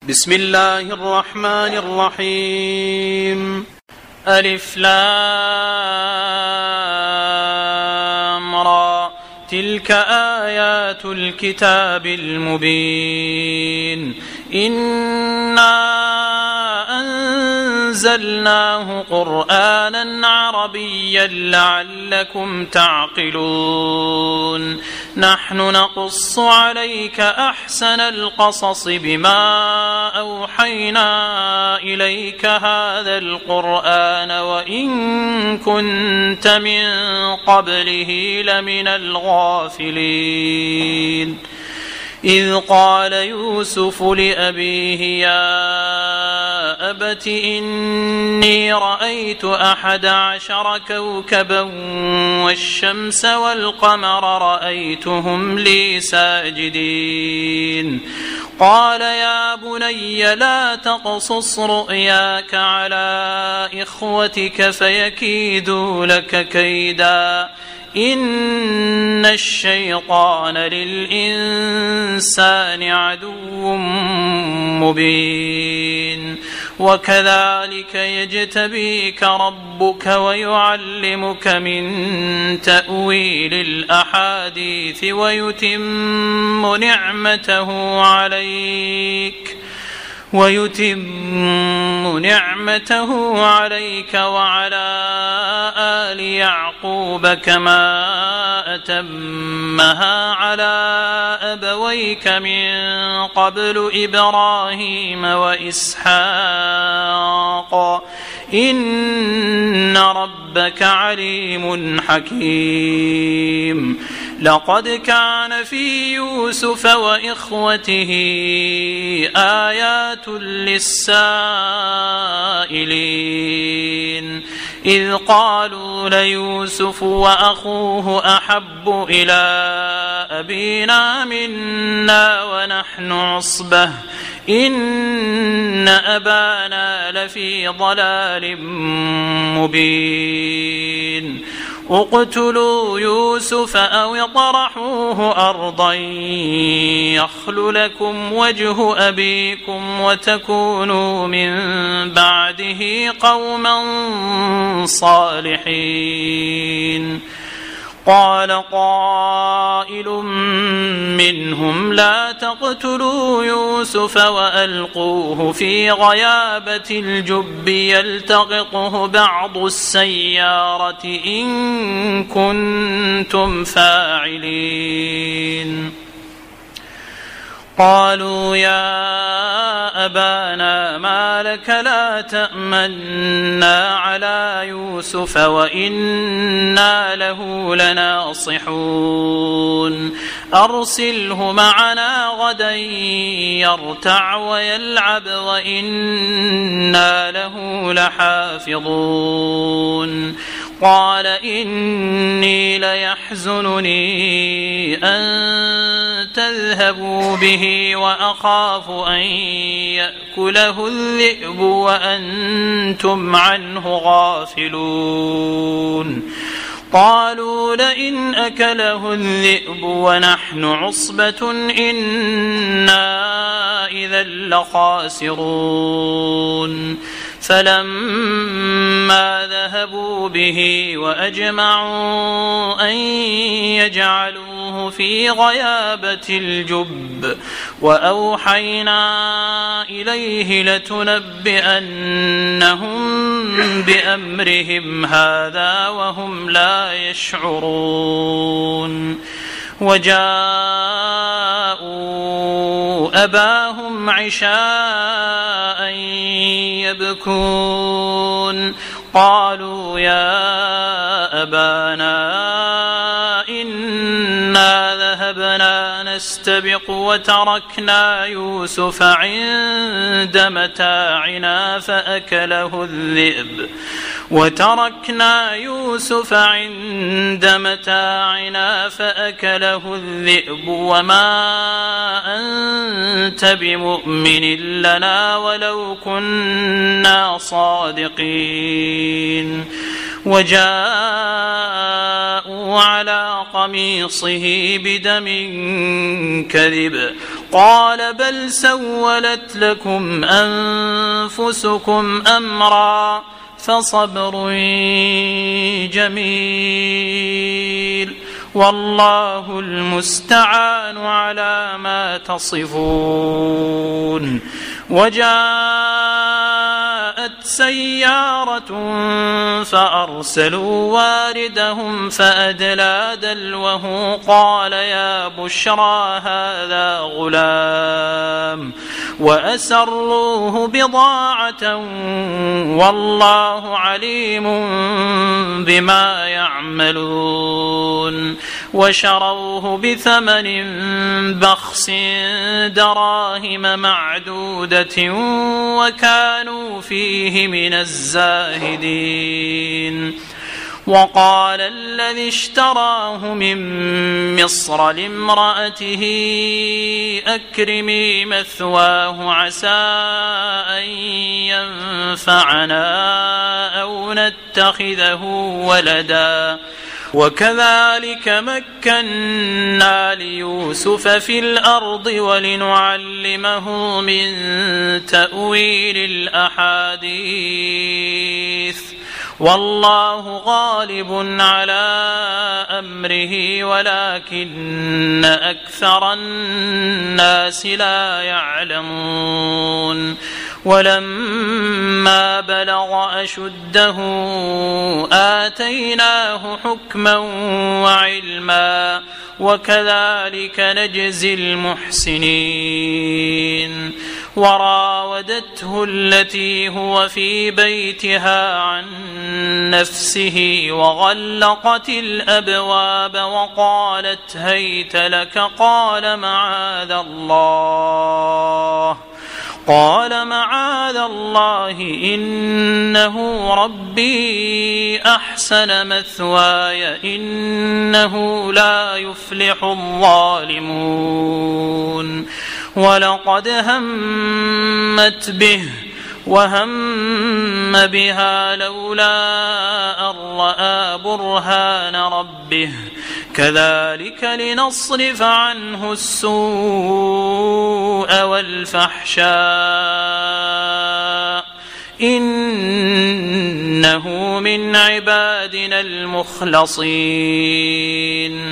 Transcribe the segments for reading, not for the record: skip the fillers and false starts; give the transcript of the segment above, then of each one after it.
بسم الله الرحمن الرحيم. ألف لام را تلك آيات الكتاب المبين إنا أنزلناه قرآنا عربيا لعلكم تعقلون نحن نقص عليك أحسن القصص بما أوحينا إليك هذا القرآن وإن كنت من قبله لمن الغافلين إذ قال يوسف لأبيه يا أبت إني رأيت 11 كوكبا والشمس والقمر رأيتهم لي ساجدين قال يا بني لا تقصص رؤياك على إخوتك فيكيدوا لك كيدا إن الشيطان للإنسان عدو مبين وكذلك يجتبيك ربك ويعلمك من تأويل الأحاديث ويتم نعمته عليك وعلى آل يعقوب كما أتمها على أبويك من قبل إبراهيم وإسحاق إن ربك عليم حكيم لقد كان في يوسف وإخوته آيات للسائلين إذ قالوا ليوسف وأخوه أحب إلى أبينا منا ونحن عصبة إن أبانا لفي ضلال مبين اقتلوا يوسف أو اطرحوه أرضا يخل لكم وجه أبيكم وتكونوا من بعده قوما صالحين قال قائل منهم لا تقتلوا يوسف وألقوه في غيابة الجب يلتقطه بعض السيارة إن كنتم فاعلين قالوا يا أبانا ما لك لا تأمنا على يوسف وإنا له لناصحون أرسله معنا غدا يرتع ويلعب وإنا له لحافظون قال إني ليحزنني أن تذهبوا به وأخاف أن يأكله الذئب وأنتم عنه غافلون قالوا لئن أكله الذئب ونحن عصبة إنا إذا لخاسرون فلما ذهبوا به وأجمعوا أن يجعلوه في غيابة الجب وأوحينا إليه لتنبئنهم بأمرهم هذا وهم لا يشعرون وجاءوا أباهم عشاء يبكون قالوا يا أبانا إنا ذهبنا نستبق وتركنا يوسف عند متاعنا فأكله الذئب وما أنت بمؤمن لنا ولو كنا صادقين وجاءوا على قميصه بدم كذب قال بل سولت لكم أنفسكم أمرا فصبر جميل والله المستعان على ما تصفون. وجاءت سيارة فأرسلوا واردهم فأدلى دلوه قال يا بشرى هذا غلام وأسروه بضاعة والله عليم بما يعملون. وشروه بثمن بخس دراهم معدودة وكانوا فيه من الزاهدين. وقال الذي اشتراه من مصر لامرأته أكرمي مثواه عسى أن ينفعنا أو نتخذه ولدا وكذلك مكنا ليوسف في الأرض ولنعلمه من تأويل الأحاديث والله غالب على أمره ولكن أكثر الناس لا يعلمون. ولما بلغ أشده آتيناه حكما وعلما وكذلك نجزي المحسنين. وراودته التي هو في بيتها عن نفسه وغلقت الأبواب وقالت هيت لك قال معاذ الله إنه ربي أحسن مثواي إنه لا يفلح الظالمون. ولقد همت به وهم بها لولا أن رأى برهان ربه كذلك لنصرف عنه السوء والفحشاء إنه من عبادنا المخلصين.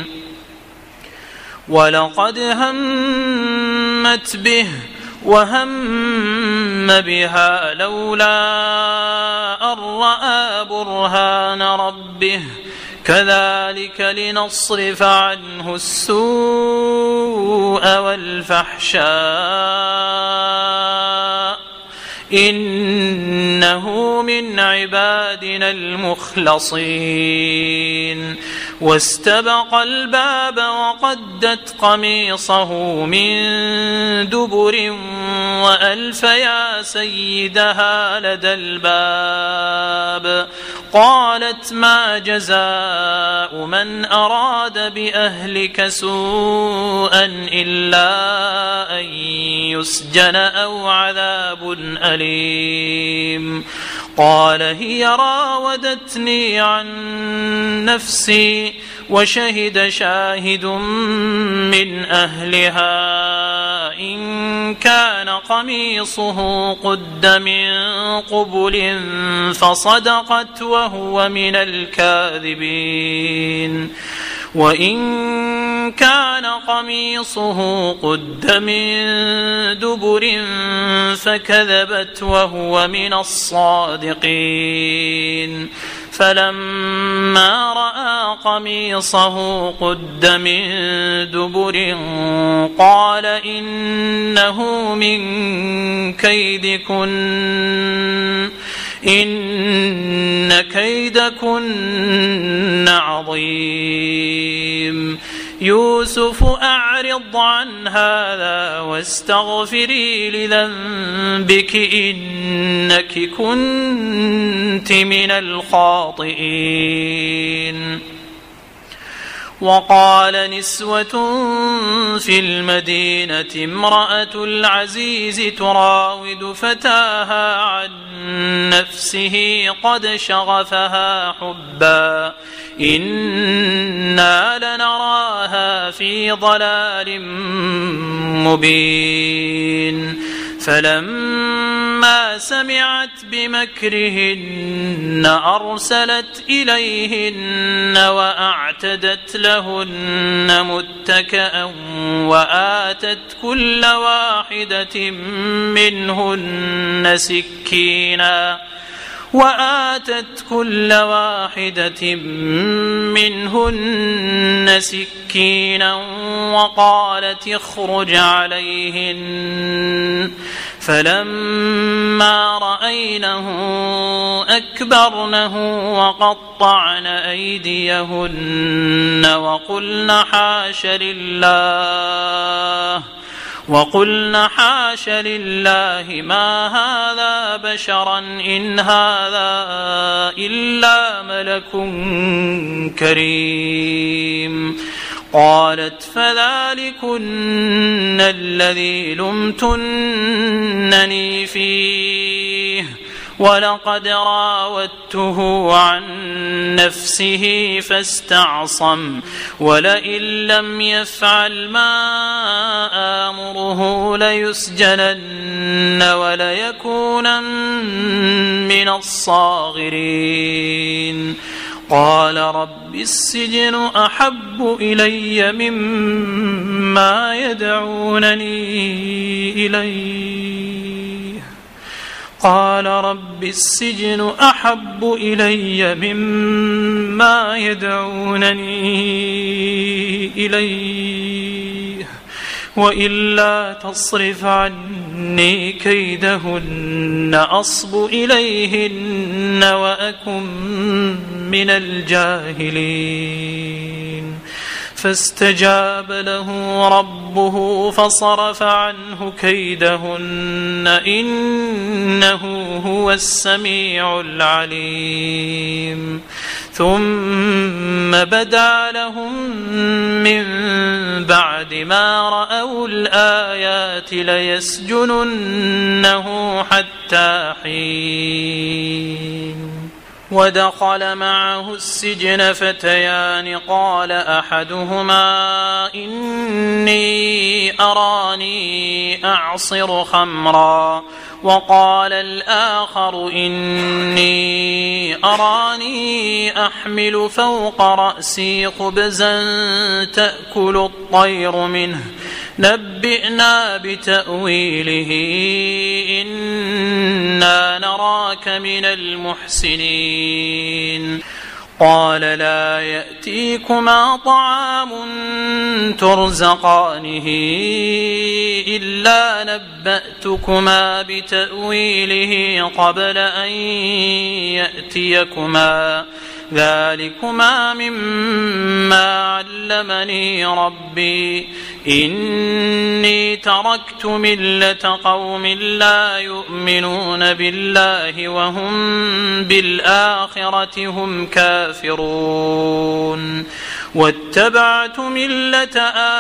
ولقد همت به وهم بها لولا أن رأى برهان ربه كذلك لنصرف عنه السوء والفحشاء إنه من عبادنا المخلصين. واستبق الباب وقدت قميصه من دبر وألف يا سيدها لدى الباب قالت ما جزاء من أراد بأهلك سوءا إلا أن يسجن أو عذاب أليم. قال هي راودتني عن نفسي وشهد شاهد من أهلها إن كان قميصه قد من قبل فصدقت وهو من الكاذبين وإن كان قميصه قد من دبر فكذبت وهو من الصادقين. فلما رأى قميصه قد من دبر قال إنه من كيدكن إن كيدكن عظيم. يوسف أعرض عن هذا واستغفري لذنبك إنك كنت من الخاطئين. وقال نسوة في المدينة امرأة العزيز تراود فتاها عن نفسه قد شغفها حبا إنا لنراها في ضلال مبين فلما سمعت بمكرهن أرسلت إليهن وأعتدت لهن متكأ وآتت كل واحدة منهن سكينا وقالت اخرج عليهن فلما رأينه أكبرنه وقطعن أيديهن وقلن حاش لله ما هذا بشرا إن هذا إلا ملك كريم قالت فذلكن الذي لمتنني فيه ولقد راودته عن نفسه فاستعصم ولئن لم يفعل ما آمره ليسجنن وليكونن من الصاغرين قال رب السجن أحب إلي مما يدعونني إليه وإلا تصرف عني كيدهن أصب إليهن وأكن من الجاهلين فاستجاب له ربه فصرف عنه كيدهن إنه هو السميع العليم ثم بدا لهم من بعد ما رأوا الآيات ليسجننه حتى حين ودخل معه السجن فتيان قال أحدهما إني أراني أعصر خمرا وقال الآخر إني أراني أحمل فوق رأسي خبزا تأكل الطير منه نبئنا بتأويله إنا نراك من المحسنين قال لا يأتيكما طعام ترزقانه إلا نبأتكما بتأويله قبل أن يأتيكما ذلكما مما علمني ربي إني تركت ملة قوم لا يؤمنون بالله وهم بالآخرة هم كافرون واتبعت ملة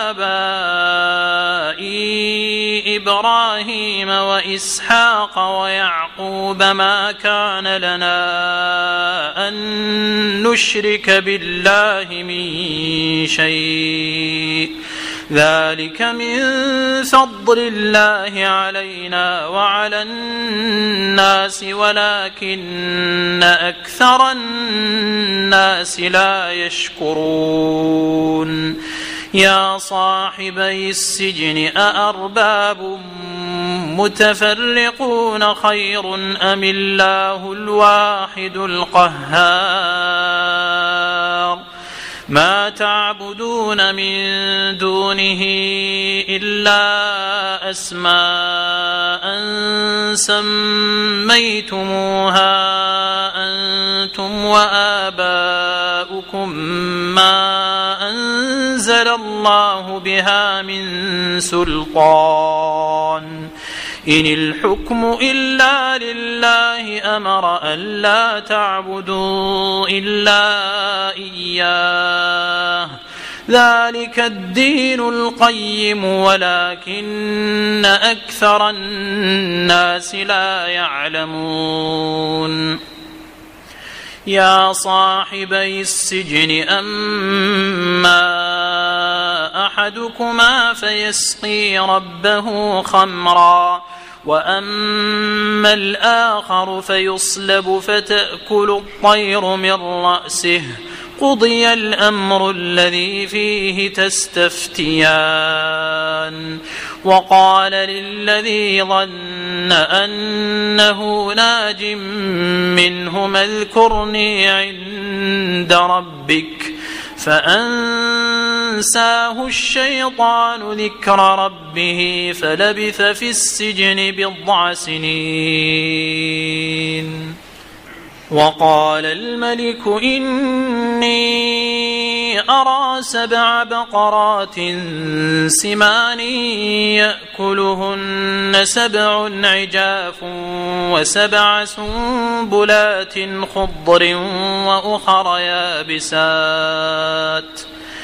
آبائي إبراهيم وإسحاق ويعقوب ما كان لنا أن نشرك بالله من شيء ذلك من فضل الله علينا وعلى الناس ولكن أكثر الناس لا يشكرون يا صاحبي السجن أأرباب متفرقون خير أم الله الواحد القهار ما تعبدون من دونه إلا أسماء سميتموها أنتم وآباؤكم ما أنزل الله بها من سلطان إن الحكم إلا لله أمر ألا تعبدوا إلا إياه ذلك الدين القيم ولكن أكثر الناس لا يعلمون يا صاحبي السجن أما أحدكما فيسقي ربه خمرا وأما الآخر فيصلب فتأكل الطير من رأسه قضي الأمر الذي فيه تستفتيان وقال للذي ظن أنه ناج منهما اذكرني عند ربك فأنساه الشيطان ذكر ربه فلبث في السجن 9 سنين وقال الملك إني أرى 7 بقرات سمان يأكلهن 7 عجاف و7 سنبلات خضر وأخر يابسات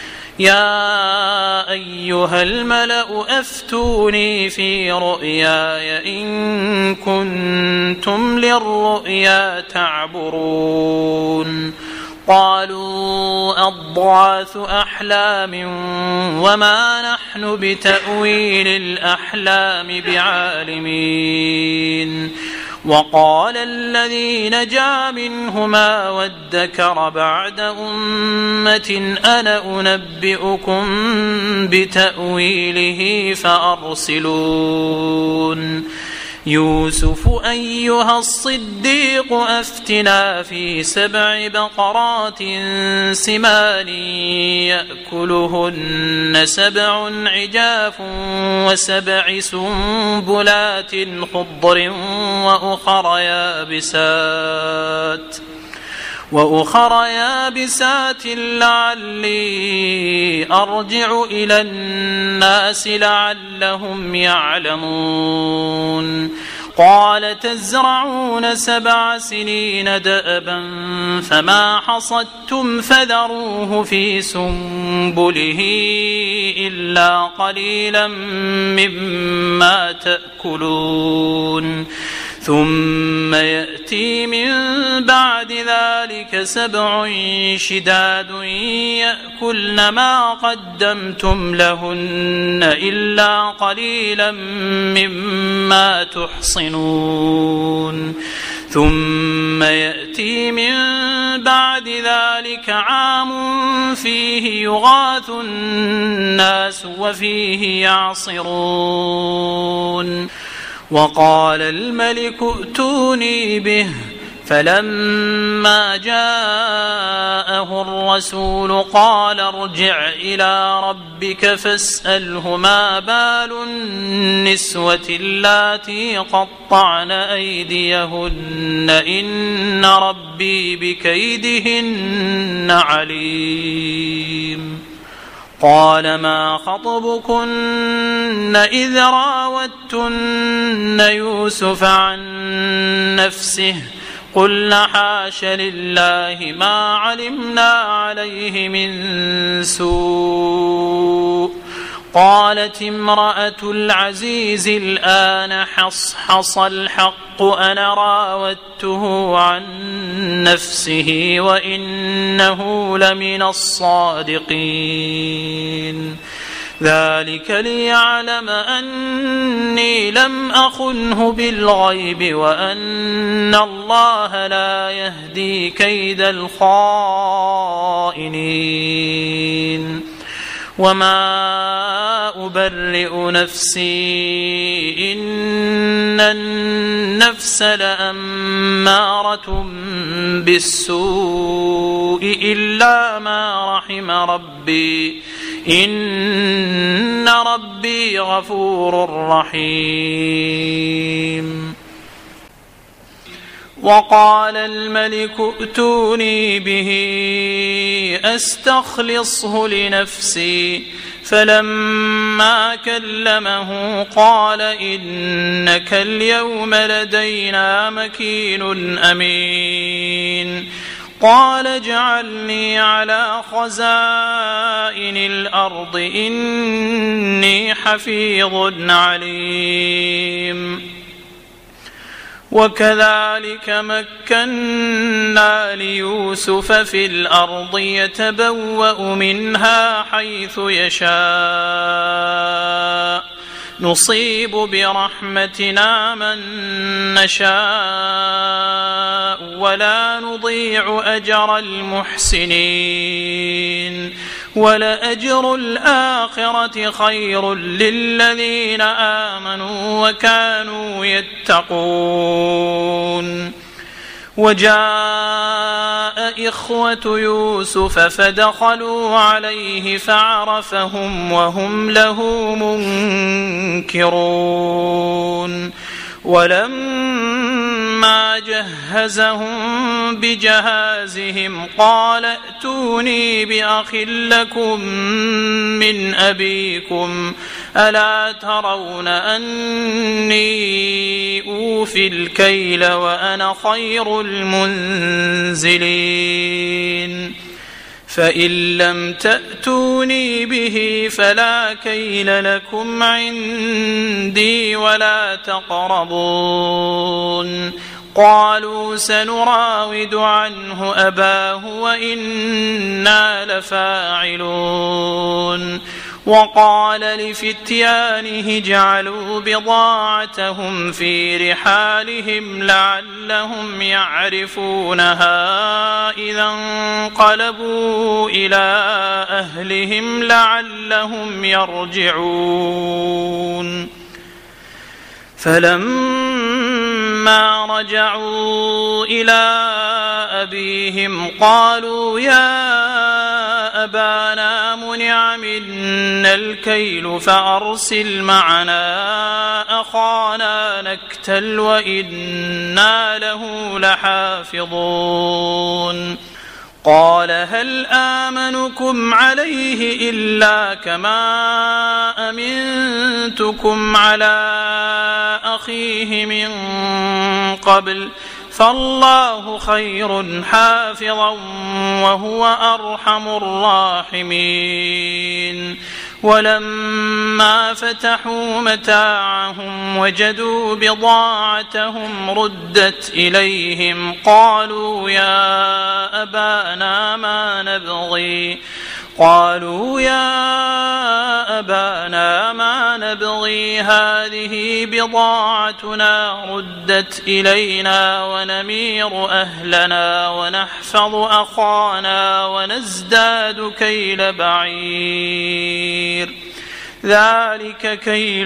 يا أيها الملأ أفتوني في رؤياي إن كنتم للرؤيا تعبرون قالوا أضغاث أحلام وما نحن بتأويل الأحلام بعالمين وقال الذي نجا منهما وادكر بعد أمة أنا أنبئكم بتأويله فأرسلون يوسف أيها الصديق أفتنا في 7 بقرات سمان يأكلهن 7 عجاف و7 سنبلات خضر وأخر يابسات لعلي أرجع إلى الناس لعلهم يعلمون قال تزرعون 7 سنين دأبا فما حصدتم فذروه في سنبله إلا قليلا مما تأكلون ثم يأتي من بعد ذلك 7 شداد يأكلن ما قدمتم لهن إلا قليلا مما تحصنون ثم يأتي من بعد ذلك عام فيه يغاث الناس وفيه يعصرون وقال الملك ائتوني به فلما جاءه الرسول قال ارجع إلى ربك فاسأله ما بال النسوة اللاتي قطعن أيديهن إن ربي بكيدهن عليم قال ما خطبكن إذ راوتن يوسف عن نفسه قلنا حاش لله ما علمنا عليه من سوء قالت امرأة العزيز الآن حصحص الحق أنا راودته عن نفسه وإنه لمن الصادقين ذلك ليعلم أني لم أخنه بالغيب وأن الله لا يهدي كيد الخائنين وما أبرئ نفسي إن النفس لأمارة بالسوء إلا ما رحم ربي إن ربي غفور رحيم وقال الملك ائتوني به أستخلصه لنفسي فلما كلمه قال إنك اليوم لدينا مكين أمين قال اجعلني على خزائن الأرض إني حفيظ عليم وكذلك مكنا ليوسف في الأرض يتبوأ منها حيث يشاء نصيب برحمتنا من نشاء ولا نضيع أجر المحسنين ولأجر الآخرة خير للذين آمنوا وكانوا يتقون وجاء إخوة يوسف فدخلوا عليه فعرفهم وهم له منكرون ولما جهزهم بجهازهم قال ائتوني بأخ لكم من أبيكم ألا ترون أني أوفي الكيل وأنا خير المنزلين فإن لم تأتوني به فلا كيل لكم عندي ولا تقربون قالوا سنراود عنه أباه وإنا لفاعلون وقال لفتيانه اجعلوا بضاعتهم في رحالهم لعلهم يعرفونها إذا انقلبوا إلى أهلهم لعلهم يرجعون فلما رجعوا إلى أبيهم قالوا يا أبانا منع منا الكيل فأرسل معنا أخانا نكتل وإنا له لحافظون قال هل آمنكم عليه إلا كما أمنتكم على أخيه من قبل فالله خير حافظا وهو أرحم الراحمين ولما فتحوا متاعهم وجدوا بضاعتهم ردت إليهم قالوا يا أبانا ما نبغي هذه بضاعتنا ردت إلينا ونمير أهلنا ونحفظ أخانا ونزداد كيل بعير ذلك كيل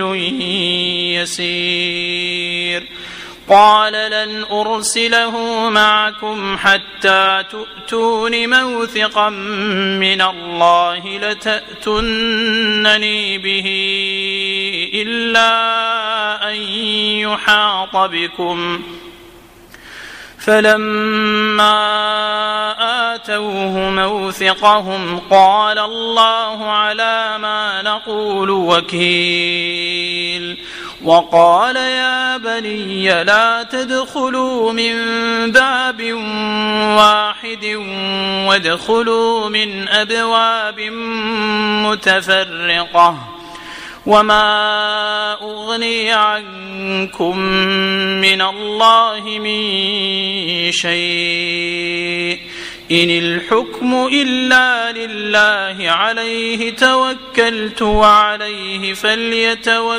يسير قال لن أرسله معكم حتى تؤتون موثقا من الله لتأتونني به إلا أن يحاط بكم فلما آتوه موثقهم قال الله على ما نقول وكيل وقال يا بني لا تدخلوا من باب واحد وادخلوا من أبواب متفرقة وما أغني عنكم من الله من شيء إن الحكم إلا لله عليه توكلت وعليه فليتوكل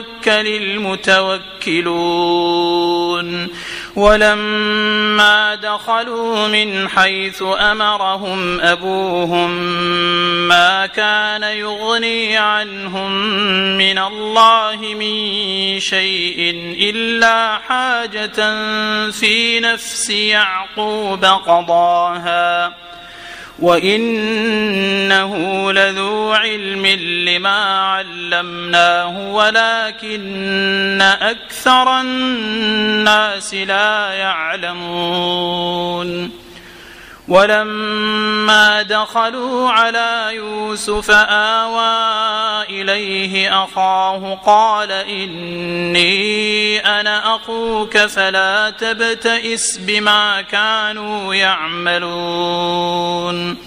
المتوكلون ولما دخلوا من حيث أمرهم أبوهم ما كان يغني عنهم من الله من شيء إلا حاجة في نفس يعقوب قضاها وإنه لذو علم لما علمناه ولكن أكثر الناس لا يعلمون ولما دخلوا على يوسف آوى إليه أخاه قال إني أنا أخوك فلا تبتئس بما كانوا يعملون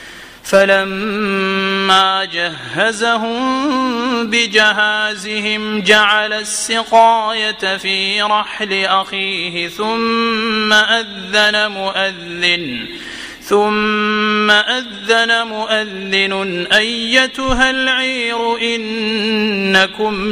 فلما جهزهم بجهازهم جعل السقاية في رحل أخيه ثم أذن مؤذن أيتها العير إنكم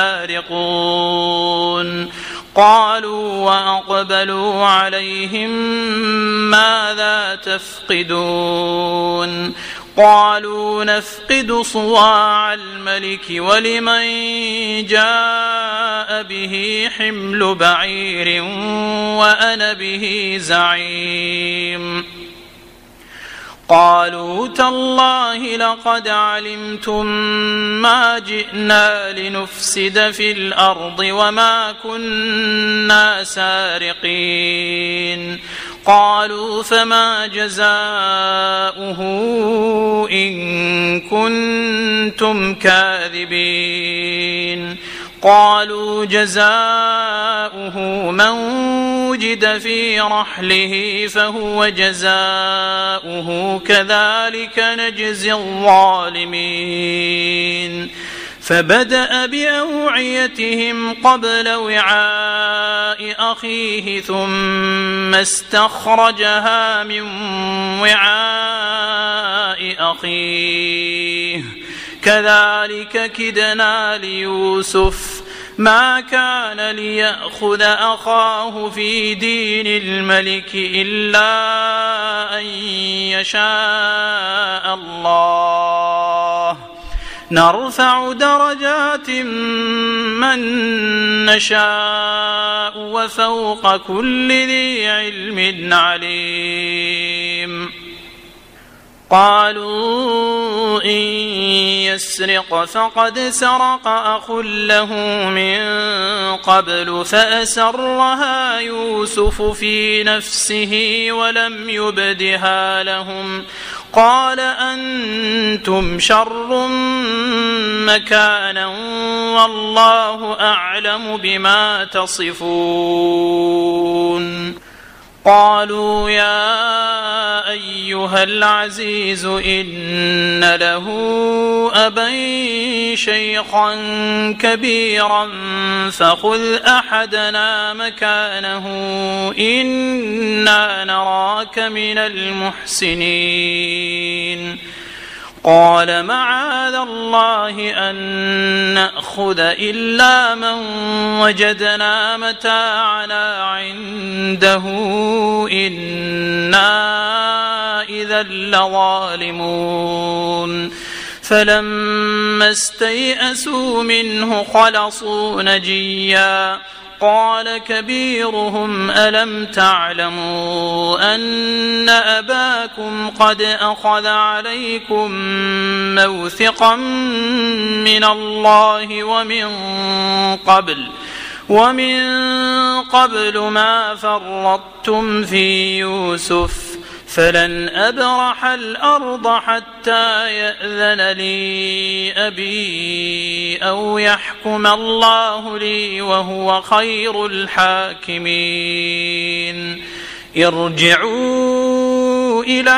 لسارقون قالوا وأقبلوا عليهم ماذا تفقدون قالوا نفقد صواع الملك ولمن جاء به حمل بعير وأنا به زعيم قالوا تالله لقد علمتم ما جئنا لنفسد في الأرض وما كنا سارقين قالوا فما جزاؤه إن كنتم كاذبين قالوا جزاؤه من وجد في رحله فهو جزاؤه كذلك نجزي الظالمين فبدأ بأوعيتهم قبل وعاء أخيه ثم استخرجها من وعاء أخيه كذلك كدنا ليوسف ما كان ليأخذ أخاه في دين الملك إلا أن يشاء الله نرفع درجات من نشاء وفوق كل ذي علم عليم قالوا إن يسرق فقد سرق أخ له من قبل فأسرها يوسف في نفسه ولم يبدها لهم قال أنتم شر مكانا والله أعلم بما تصفون قالوا يا أيها العزيز إن له أبا شيخا كبيرا فخذ أحدنا مكانه إنا نراك من المحسنين قال معاذ الله أن نأخذ إلا من وجدنا متاعنا عنده إنا إذا لظالمون فلما استيئسوا منه خلصوا نجيا قال كبيرهم ألم تعلموا أن أباكم قد أخذ عليكم موثقا من الله ومن قبل ما فرطتم في يوسف فلن أبرح الأرض حتى يأذن لي أبي أو يحكم الله لي وهو خير الحاكمين ارجعوا إلى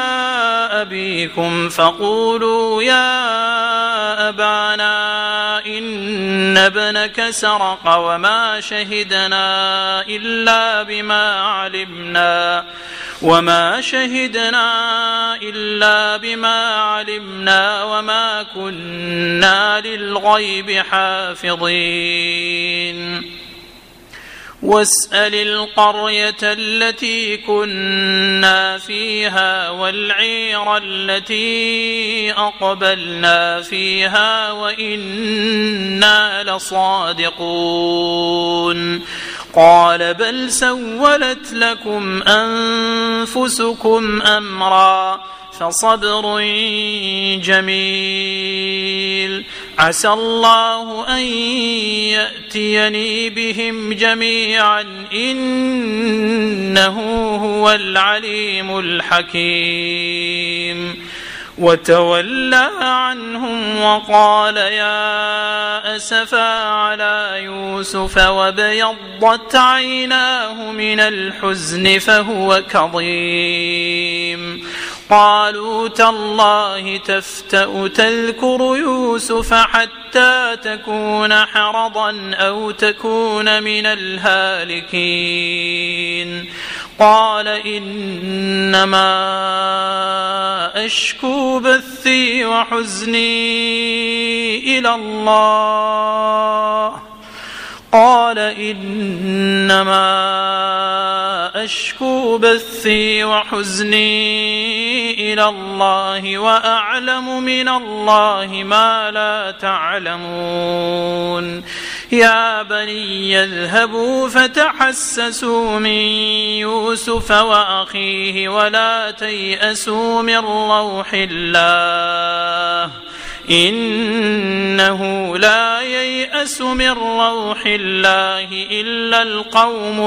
أبيكم فقولوا يا أبانا إن ابنك سرق وما شهدنا إلا بما علمنا وما كنا للغيب حافظين واسأل القرية التي كنا فيها والعير التي أقبلنا فيها وإنا لصادقون قال بل سولت لكم أنفسكم أمرا فصبر جميل عسى الله أن يأتيني بهم جميعا إنه هو العليم الحكيم وتولى عنهم وقال يا أسفا على يوسف وابيضت عيناه من الحزن فهو كظيم قالوا تالله تفتأ تذكر يوسف حتى تكون حرضا أو تكون من الهالكين قال إنما أشكو بثي وحزني إلى الله قال إنما أشكو بثي وحزني إلى الله وأعلم من الله ما لا تعلمون يا بني اذهبوا فتحسسوا من يوسف وأخيه ولا تيأسوا من روح الله إنه لا ييأس من روح الله إلا القوم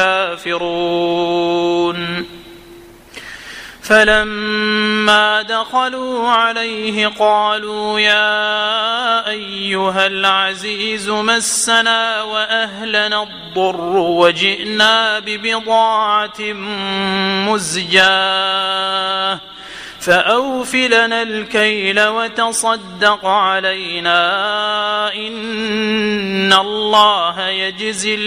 الكافرون فلما دخلوا عليه قالوا يا أيها العزيز مسنا وأهلنا الضر وجئنا ببضاعة مزجاة فأوف لنا الكيل وتصدق علينا إن الله يجزي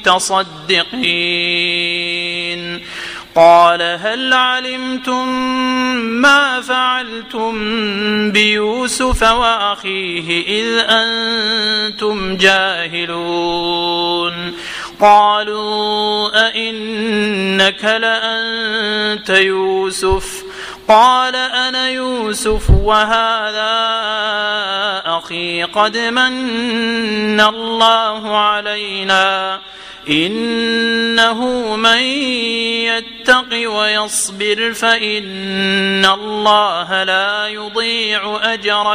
المتصدقين قال هل علمتم ما فعلتم بيوسف وأخيه إذ أنتم جاهلون قالوا أئنك لأنت يوسف قال أنا يوسف وهذا أخي قد من الله علينا إنه من يتق ويصبر فإن الله لا يضيع أجر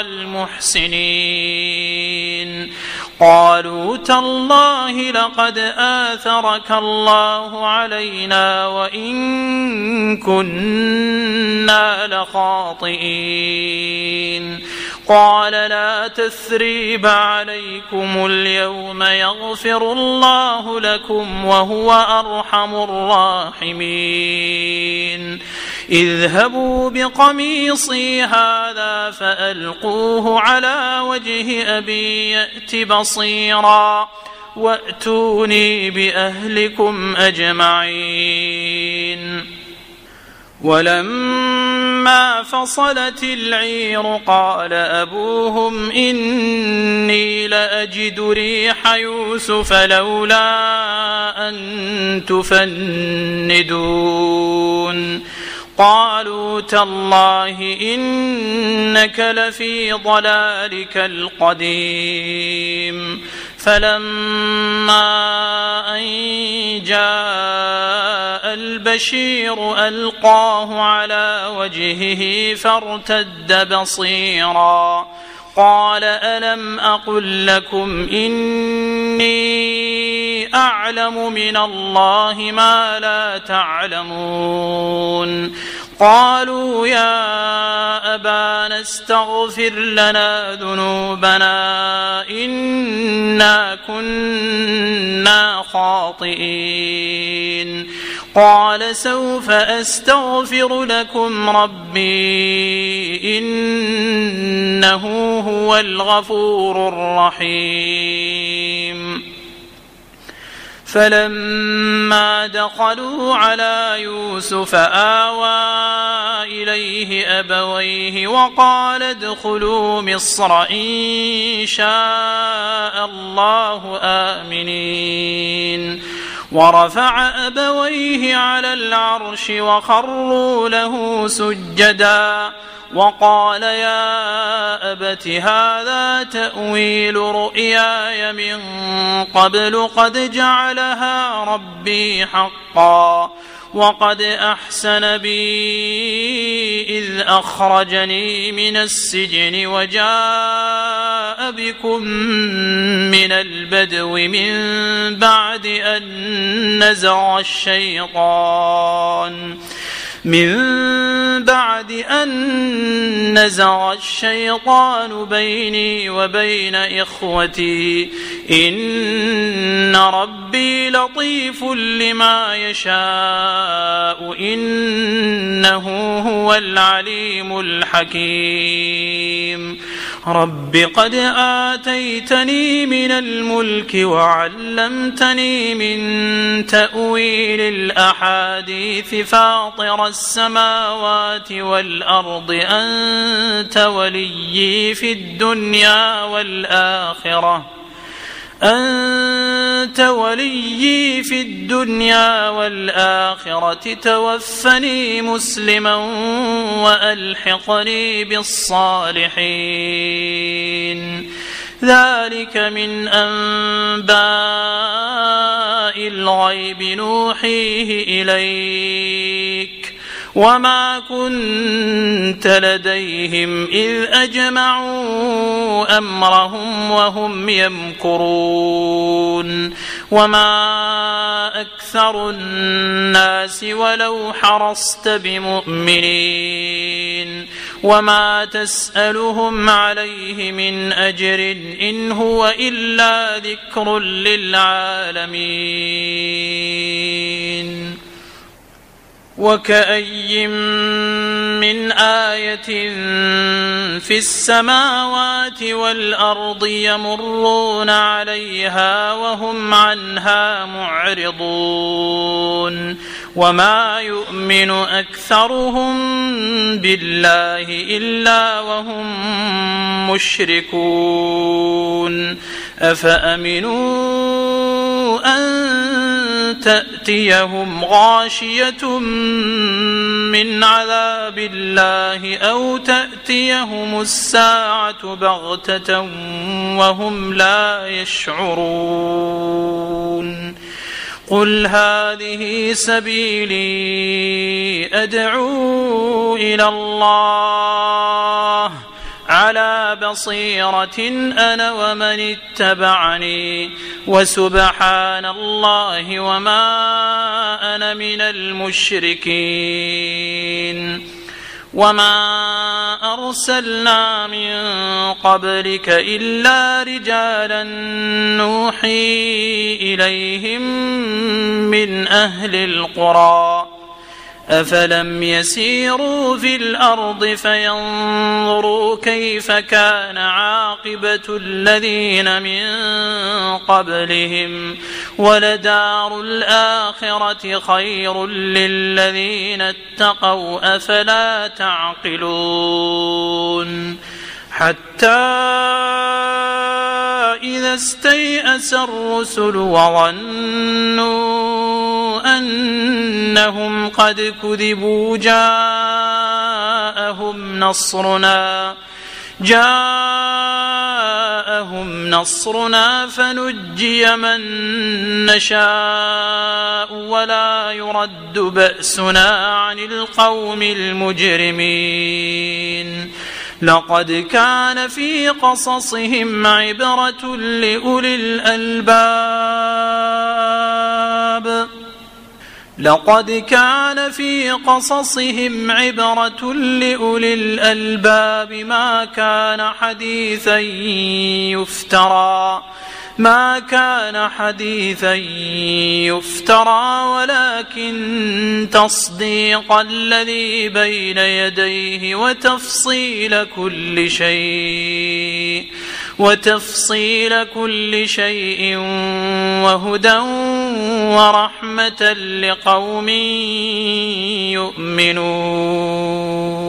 المحسنين قالوا تالله لقد آثرك الله علينا وإن كنا لخاطئين قال لا تثريب عليكم اليوم يغفر الله لكم وهو أرحم الراحمين اذهبوا بقميصي هذا فألقوه على وجه أبي يأت بصيرا وأتوني بأهلكم أجمعين ولما فصلت العير قال أبوهم إني لأجد ريح يوسف لولا أن تفندون قالوا تالله إنك لفي ضلالك القديم فلما أن جاء البشير ألقاه على وجهه فارتد بصيرا قال ألم أقل لكم إني أعلم من الله ما لا تعلمون قالوا يا أبانا استغفر لنا ذنوبنا إنا كنا خاطئين قال سوف أستغفر لكم ربي إنه هو الغفور الرحيم فلما دخلوا على يوسف آوى إليه أبويه وقال ادخلوا مصر إن شاء الله آمنين ورفع أبويه على العرش وخروا له سجدا وقال يا أبت هذا تأويل رؤياي من قبل قد جعلها ربي حقا وقد أحسن بي إذ أخرجني من السجن وجاء بكم من البدو من بعد أن نزغ الشيطان بيني وبين إخوتي إن ربي لطيف لما يشاء إنه هو العليم الحكيم رب قد آتيتني من الملك وعلمتني من تأويل الأحاديث فاطر السماوات والأرض أنت وليي في الدنيا والآخرة توفني مسلما وألحقني بالصالحين ذلك من أنباء الغيب نوحيه إليك وما كنت لديهم إذ أجمعوا أمرهم وهم يمكرون وما أكثر الناس ولو حرصت بمؤمنين وما تسألهم عليه من أجر إن هو إلا ذكر للعالمين وكأي من آية في السماوات والأرض يمرون عليها وهم عنها معرضون وما يؤمن أكثرهم بالله إلا وهم مشركون أفأمنوا أن تأتيهم غاشية من عذاب الله أو تأتيهم الساعة بغتة وهم لا يشعرون قل هذه سبيلي أدعو إلى الله على بصيرة أنا ومن اتبعني وسبحان الله وما أنا من المشركين وما أرسلنا من قبلك إلا رجالا نوحي إليهم من أهل القرى أفلم يسيروا في الأرض فينظروا كيف كان عاقبة الذين من قبلهم ولدار الآخرة خير للذين اتقوا أفلا تعقلون حتى إذا استيأس الرسل وظنوا أنهم قد كذبوا جاءهم نصرنا فنجي من نشاء ولا يرد بأسنا عن القوم المجرمين لقد كان في قصصهم عبرة لأولي الألباب ما كان حديثا يفترى ولكن تصديق الذي بين يديه وتفصيل كل شيء وهدى ورحمة لقوم يؤمنون